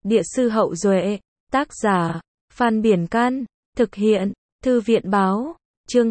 Địa sư Hậu Duệ, tác giả, Phan Biển Can, thực hiện, Thư viện Báo, chương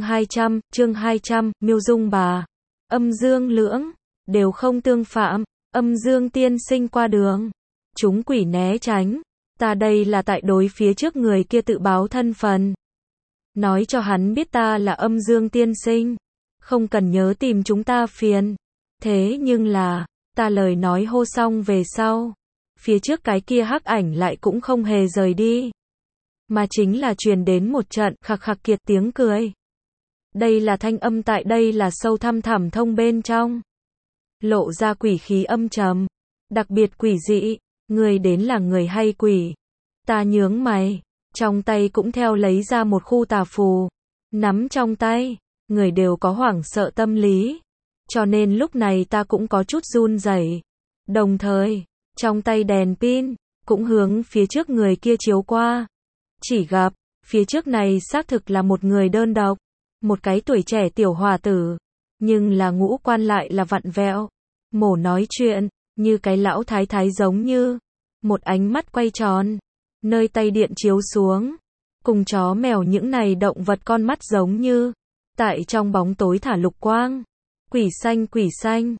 200, Miêu Dung Bà, Âm Dương Lưỡng, đều không tương phạm, Âm Dương tiên sinh qua đường, chúng quỷ né tránh, ta đây là tại đối phía trước người kia tự báo thân phận. Nói cho hắn biết ta là Âm Dương tiên sinh, không cần nhớ tìm chúng ta phiền. Thế nhưng là, ta lời nói hô xong về sau, phía trước cái kia hắc ảnh lại cũng không hề rời đi, mà chính là truyền đến một trận khạc khạc kiệt tiếng cười. Đây là thanh âm tại đây là sâu thăm thẳm thông bên trong, lộ ra quỷ khí âm trầm, đặc biệt quỷ dị. Người đến là người hay quỷ? Ta nhướng mày, trong tay cũng theo lấy ra một khu tà phù, nắm trong tay. Người đều có hoảng sợ tâm lý, cho nên lúc này ta cũng có chút run rẩy. Đồng thời, trong tay đèn pin cũng hướng phía trước người kia chiếu qua. Chỉ gặp, phía trước này xác thực là một người đơn độc, một cái tuổi trẻ tiểu hòa tử, nhưng là ngũ quan lại là vặn vẹo. Mổ nói chuyện, như cái lão thái thái giống như, một ánh mắt quay tròn, nơi tay điện chiếu xuống, cùng chó mèo những này động vật con mắt giống như, tại trong bóng tối thả lục quang. Quỷ xanh,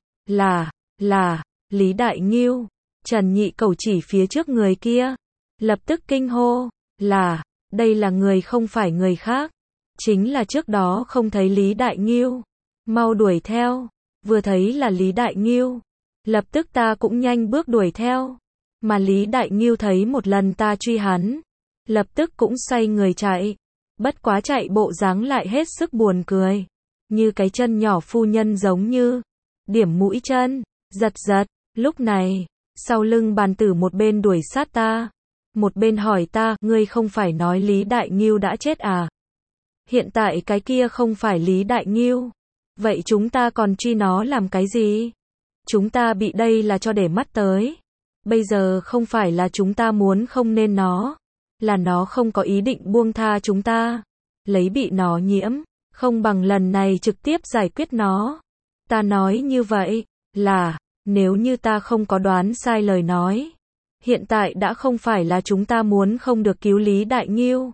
là, Lý Đại Ngưu. Trần Nhị Cẩu chỉ phía trước người kia, lập tức kinh hô, đây là người không phải người khác, chính là trước đó không thấy Lý Đại Ngưu, mau đuổi theo. Vừa thấy là Lý Đại Ngưu, lập tức ta cũng nhanh bước đuổi theo, mà Lý Đại Ngưu thấy một lần ta truy hắn, lập tức cũng xoay người chạy, bất quá chạy bộ dáng lại hết sức buồn cười, như cái chân nhỏ phu nhân giống như, điểm mũi chân, giật, lúc này, sau lưng bàn tử một bên đuổi sát ta, một bên hỏi ta, ngươi không phải nói Lý Đại Ngưu đã chết à? Hiện tại cái kia không phải Lý Đại Ngưu, vậy chúng ta còn truy nó làm cái gì? Chúng ta bị đây là cho để mắt tới, bây giờ không phải là chúng ta muốn không nên nó, là nó không có ý định buông tha chúng ta, lấy bị nó nhiễm, không bằng lần này trực tiếp giải quyết nó. Ta nói như vậy, là, nếu như ta không có đoán sai lời nói, hiện tại đã không phải là chúng ta muốn không được cứu Lý Đại Ngưu,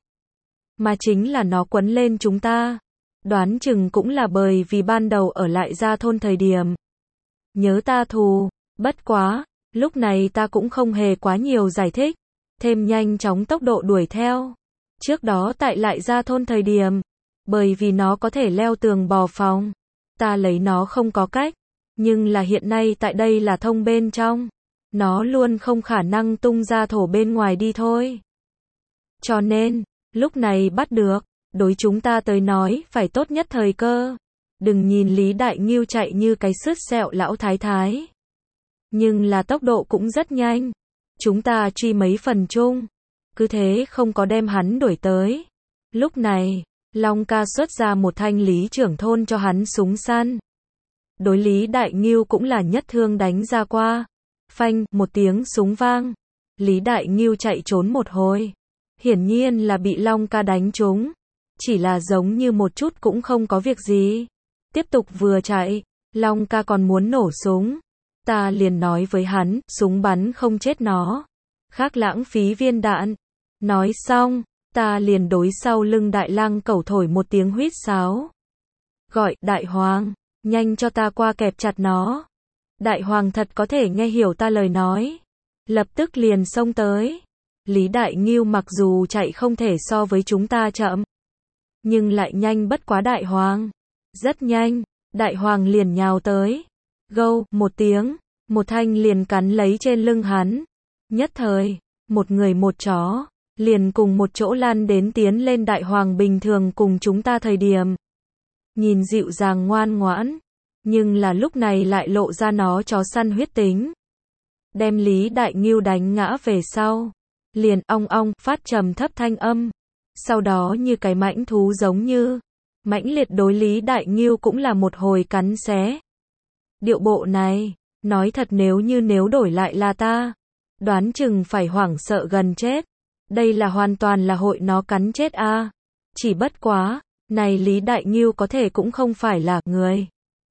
mà chính là nó quấn lên chúng ta. Đoán chừng cũng là bởi vì ban đầu ở lại Gia Thôn thời điểm nhớ ta thù, bất quá, lúc này ta cũng không hề quá nhiều giải thích, thêm nhanh chóng tốc độ đuổi theo. Trước đó tại lại Gia Thôn thời điểm, bởi vì nó có thể leo tường bò phòng, ta lấy nó không có cách, nhưng là hiện nay tại đây là thông bên trong, nó luôn không khả năng tung ra thổ bên ngoài đi thôi. Cho nên, lúc này bắt được, đối chúng ta tới nói phải tốt nhất thời cơ. Đừng nhìn Lý Đại Ngưu chạy như cái sứt sẹo lão thái thái, nhưng là tốc độ cũng rất nhanh. Chúng ta truy mấy phần chung, cứ thế không có đem hắn đuổi tới. Lúc này, Long ca xuất ra một thanh Lý trưởng thôn cho hắn súng săn. Đối Lý Đại Ngưu cũng là nhất thương đánh ra qua. Phanh, một tiếng súng vang. Lý Đại Ngưu chạy trốn một hồi. Hiển nhiên là bị Long ca đánh trúng. Chỉ là giống như một chút cũng không có việc gì. Tiếp tục vừa chạy, Long ca còn muốn nổ súng. Ta liền nói với hắn, súng bắn không chết nó, khác lãng phí viên đạn. Nói xong, ta liền đối sau lưng Đại Lang Cẩu thổi một tiếng huýt sáo. Gọi, Đại Hoàng, nhanh cho ta qua kẹp chặt nó. Đại Hoàng thật có thể nghe hiểu ta lời nói, lập tức liền xông tới. Lý Đại Ngưu mặc dù chạy không thể so với chúng ta chậm, nhưng lại nhanh bất quá Đại Hoàng. Rất nhanh, Đại Hoàng liền nhào tới. Gâu, một tiếng, một thanh liền cắn lấy trên lưng hắn. Nhất thời, một người một chó, liền cùng một chỗ lăn đến tiến lên. Đại Hoàng bình thường cùng chúng ta thời điểm, nhìn dịu dàng ngoan ngoãn, nhưng là lúc này lại lộ ra nó chó săn huyết tính. Đem Lý Đại Ngưu đánh ngã về sau, liền ong ong phát trầm thấp thanh âm. Sau đó như cái mãnh thú giống như, mãnh liệt đối Lý Đại Ngưu cũng là một hồi cắn xé. Điệu bộ này, nói thật nếu đổi lại là ta, đoán chừng phải hoảng sợ gần chết. Đây là hoàn toàn là hội nó cắn chết a. Chỉ bất quá, này Lý Đại Ngưu có thể cũng không phải là người.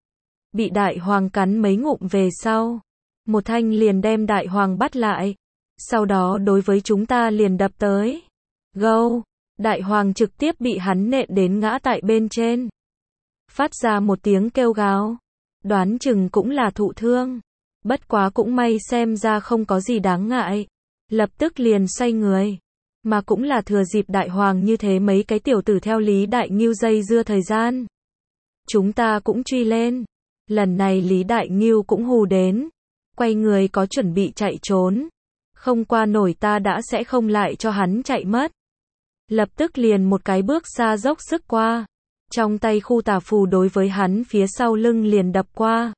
Bị Đại Hoàng cắn mấy ngụm về sau, một thanh liền đem Đại Hoàng bắt lại. sau đó đối với chúng ta liền đập tới. Gâu, đại hoàng trực tiếp bị hắn nện đến ngã tại bên trên. Phát ra một tiếng kêu gào. Đoán chừng cũng là thụ thương. Bất quá cũng may xem ra không có gì đáng ngại. Lập tức liền xoay người. Mà cũng là thừa dịp đại hoàng như thế mấy cái tiểu tử theo Lý Đại Ngưu dây dưa thời gian. Chúng ta cũng truy lên. Lần này Lý Đại Ngưu cũng hù đến. Quay người có chuẩn bị chạy trốn. Không qua nổi ta đã sẽ không lại cho hắn chạy mất. Lập tức liền một cái bước xa dốc sức qua. Trong tay khu tà phù đối với hắn phía sau lưng liền đập qua.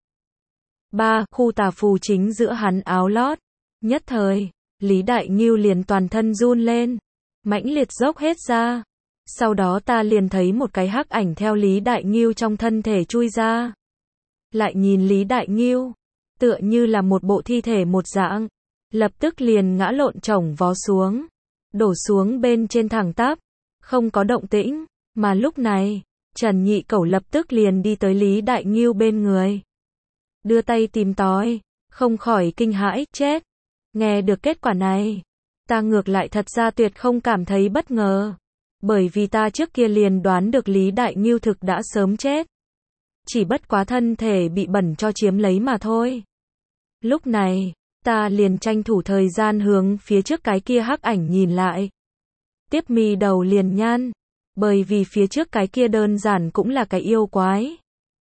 Khu tà phù chính giữa hắn áo lót. Nhất thời, Lý Đại Ngưu liền toàn thân run lên. Mãnh liệt dốc hết ra. Sau đó ta liền thấy một cái hắc ảnh theo Lý Đại Ngưu trong thân thể chui ra. Lại nhìn Lý Đại Ngưu, tựa như là một bộ thi thể một dạng. Lập tức liền ngã lộn chổng vó xuống. Đổ xuống bên trên thẳng tắp. Không có động tĩnh. Mà lúc này, Trần Nhị Cẩu lập tức liền đi tới Lý Đại Ngưu bên người. Đưa tay tìm tòi. Không khỏi kinh hãi, chết. Nghe được kết quả này. Ta ngược lại thật ra tuyệt không cảm thấy bất ngờ. Bởi vì ta trước kia liền đoán được Lý Đại Ngưu thực đã sớm chết. Chỉ bất quá thân thể bị bẩn cho chiếm lấy mà thôi. Lúc này, ta liền tranh thủ thời gian hướng phía trước cái kia hắc ảnh nhìn lại. Tiếp mi đầu liền nhăn. Bởi vì phía trước cái kia đơn giản cũng là cái yêu quái.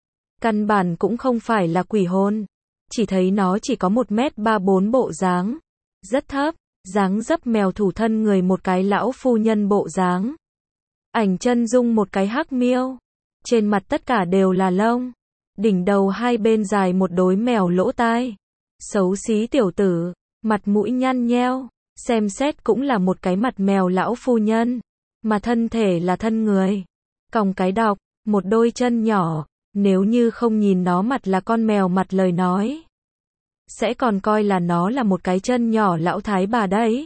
Căn bản cũng không phải là quỷ hồn. Chỉ thấy nó chỉ có 1m34 bộ dáng. Rất thấp, dáng dấp mèo thủ thân người một cái lão phu nhân bộ dáng. Ảnh chân dung một cái hắc miêu. Trên mặt tất cả đều là lông. Đỉnh đầu hai bên dài một đôi mèo lỗ tai. Xấu xí tiểu tử, mặt mũi nhăn nheo. Xem xét cũng là một cái mặt mèo lão phu nhân. Mà thân thể là thân người. Còng cái đọc, một đôi chân nhỏ. Nếu như không nhìn nó mặt là con mèo mặt lời nói. Sẽ còn coi là nó là một cái chân nhỏ lão thái bà đấy.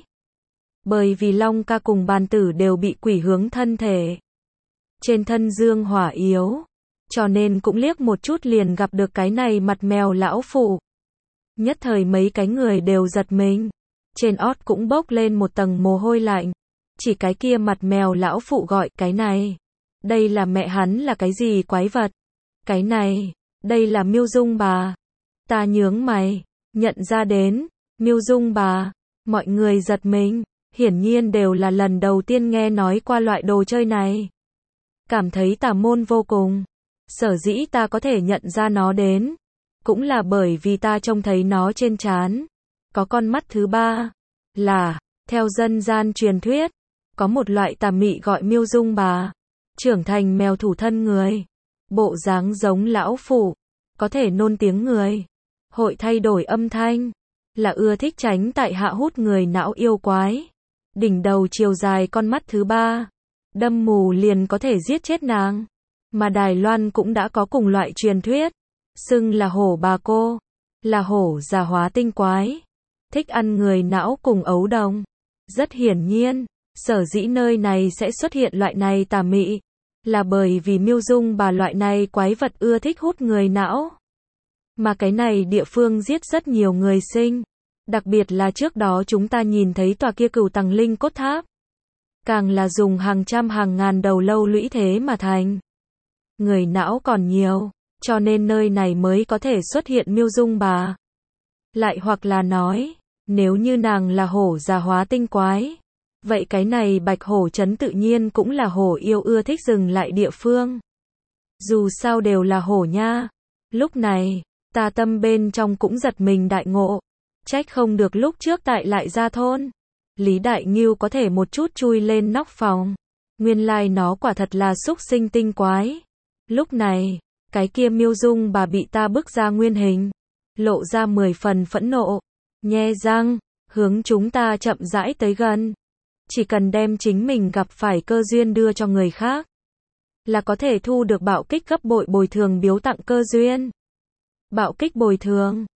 Bởi vì Long Ca cùng Bàn Tử đều bị quỷ hướng thân thể. Trên thân dương hỏa yếu. Cho nên cũng liếc một chút liền gặp được cái này mặt mèo lão phụ. Nhất thời mấy cái người đều giật mình. Trên ót cũng bốc lên một tầng mồ hôi lạnh. Chỉ cái kia mặt mèo lão phụ gọi cái này. Đây là mẹ hắn là cái gì quái vật. Cái này, đây là Miêu Dung bà. Ta nhướng mày, nhận ra đến, Miêu Dung bà. Mọi người giật mình, hiển nhiên đều là lần đầu tiên nghe nói qua loại đồ chơi này. Cảm thấy tà môn vô cùng. Sở dĩ ta có thể nhận ra nó đến. Cũng là bởi vì ta trông thấy nó trên trán. Có con mắt thứ ba. Là, theo dân gian truyền thuyết. Có một loại tà mị gọi Miêu Dung bà. Trưởng thành mèo thủ thân người. Bộ dáng giống lão phụ. Có thể nôn tiếng người. Hội thay đổi âm thanh. Là ưa thích tránh tại hạ hút người não yêu quái. Đỉnh đầu chiều dài con mắt thứ ba. Đâm mù liền có thể giết chết nàng. Mà Đài Loan cũng đã có cùng loại truyền thuyết. Xưng là hổ bà cô. Là hổ già hóa tinh quái. Thích ăn người não cùng ấu đồng. Rất hiển nhiên, sở dĩ nơi này sẽ xuất hiện loại này tà mị. Là bởi vì Miêu Dung bà loại này quái vật ưa thích hút người não. Mà cái này địa phương giết rất nhiều người sinh. Đặc biệt là trước đó chúng ta nhìn thấy tòa kia Cửu Tầng Linh Cốt Tháp. Càng là dùng hàng trăm hàng ngàn đầu lâu lũy thế mà thành. Người não còn nhiều, cho nên nơi này mới có thể xuất hiện Miêu Dung bà. Lại hoặc là nói, nếu như nàng là hổ già hóa tinh quái. Vậy cái này Bạch Hổ Trấn tự nhiên cũng là hổ yêu ưa thích dừng lại địa phương. Dù sao đều là hổ nha. Lúc này, ta tâm bên trong cũng giật mình đại ngộ. Trách không được lúc trước tại Lại Gia thôn. Lý Đại Ngưu có thể một chút chui lên nóc phòng. Nguyên lai nó quả thật là xúc sinh tinh quái. Lúc này, cái kia Miêu Dung bà bị ta bức ra nguyên hình. Lộ ra 10 phần phẫn nộ. Nhe răng, hướng chúng ta chậm rãi tới gần. Chỉ cần đem chính mình gặp phải cơ duyên đưa cho người khác. Là có thể thu được bạo kích gấp bội bồi thường biếu tặng cơ duyên. Bạo kích bồi thường.